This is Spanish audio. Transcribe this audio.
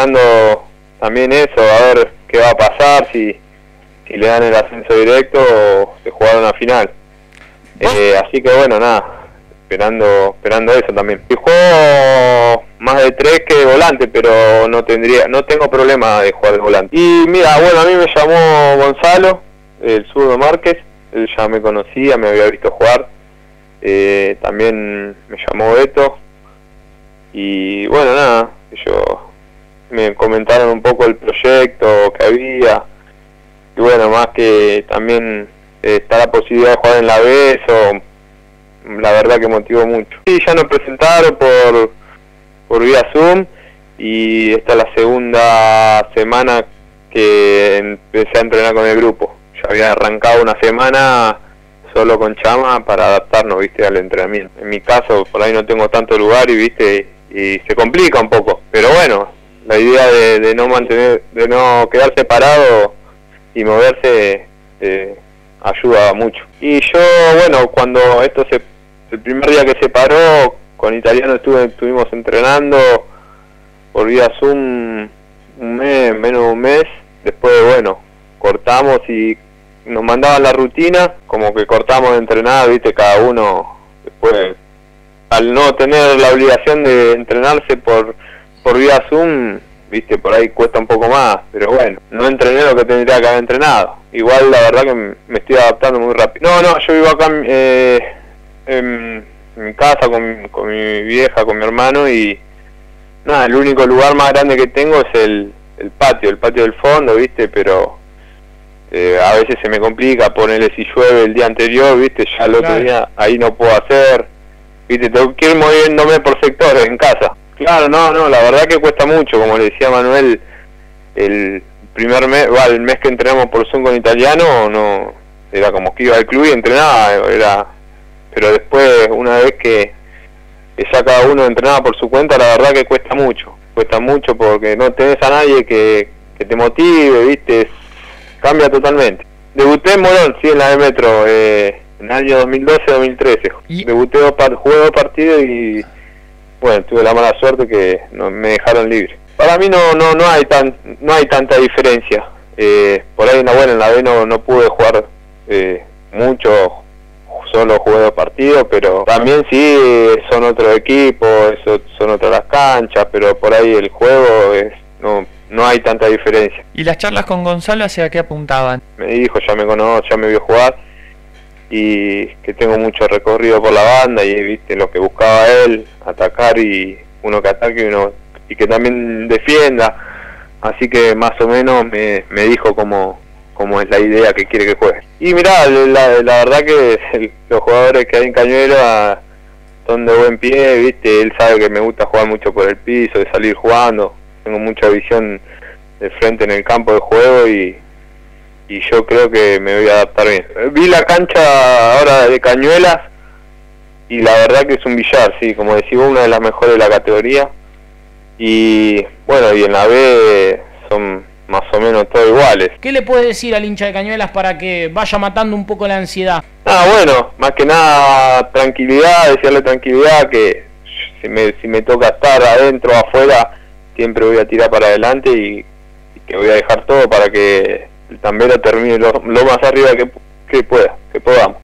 esperando también eso, a ver qué va a pasar, si le dan el ascenso directo o se jugará una final. Así que bueno, nada, esperando eso también. Y juego más de 3 que de volante, pero no tengo problema de jugar de volante. Y mira, bueno, a mí me llamó Gonzalo, el zurdo Márquez, él ya me conocía, me había visto jugar. También me llamó Beto. Y bueno, nada, ellos me comentaron un poco el proyecto que había. Y bueno, más que también está la posibilidad de jugar en la B, eso la verdad que motivó mucho. Y ya nos presentaron por vía Zoom, y esta es la segunda semana que empecé a entrenar con el grupo. Ya había arrancado una semana solo con Chama para adaptarnos, viste, al entrenamiento. En mi caso, por ahí no tengo tanto lugar y viste, y se complica un poco, pero bueno, la idea de no quedar separado y moverse ayuda mucho. Y yo, bueno, cuando el primer día que se paró, con Italiano estuvimos entrenando por vía Zoom un mes, menos de un mes. Después, bueno, cortamos y nos mandaban la rutina, como que cortamos de entrenar, viste, cada uno. Después, al no tener la obligación de entrenarse por vía Zoom, viste, por ahí cuesta un poco más, pero bueno, no entrené lo que tendría que haber entrenado. Igual la verdad que me estoy adaptando muy rápido. No, yo vivo acá en mi casa con mi vieja, con mi hermano, y nada, el único lugar más grande que tengo es el patio del fondo, viste, pero a veces se me complica, ponerle si llueve el día anterior, viste, ya el otro día ahí no puedo hacer, viste, tengo que ir moviéndome por sectores en casa. Claro, no, la verdad que cuesta mucho, como le decía Manuel, el primer mes, el mes que entrenamos por Zoom con Italiano, no, era como que iba al club y entrenaba, pero después, una vez que ya cada uno entrenaba por su cuenta, la verdad que cuesta mucho porque no tenés a nadie que te motive, viste, cambia totalmente. Debuté en Morón, sí, en la de Metro, en el año 2012-2013, jugué 2 partidos y bueno, tuve la mala suerte que me dejaron libre. Para mí no hay tanta diferencia. Por ahí en la B no pude jugar mucho, solo jugué 2 partidos, pero también sí son otros equipos, son otras las canchas, pero por ahí el juego no hay tanta diferencia. ¿Y las charlas con Gonzalo hacia qué apuntaban? Me dijo, ya me conoce, ya me vio jugar, y que tengo mucho recorrido por la banda, y viste lo que buscaba él, atacar, y uno que ataque y que también defienda, así que más o menos me dijo cómo es la idea que quiere que juegue. Y mirá, la verdad que los jugadores que hay en Cañuelas son de buen pie, viste, él sabe que me gusta jugar mucho por el piso, de salir jugando, tengo mucha visión de frente en el campo de juego, y yo creo que me voy a adaptar bien. Vi la cancha ahora de Cañuelas y la verdad que es un billar, sí, como decís, una de las mejores de la categoría, y bueno, y en la B son más o menos todos iguales. ¿Qué le puede decir al hincha de Cañuelas para que vaya matando un poco la ansiedad? Bueno, más que nada tranquilidad, decirle tranquilidad, que si me toca estar adentro o afuera, siempre voy a tirar para adelante, y que voy a dejar todo para que el Tambera termine lo más arriba que podamos.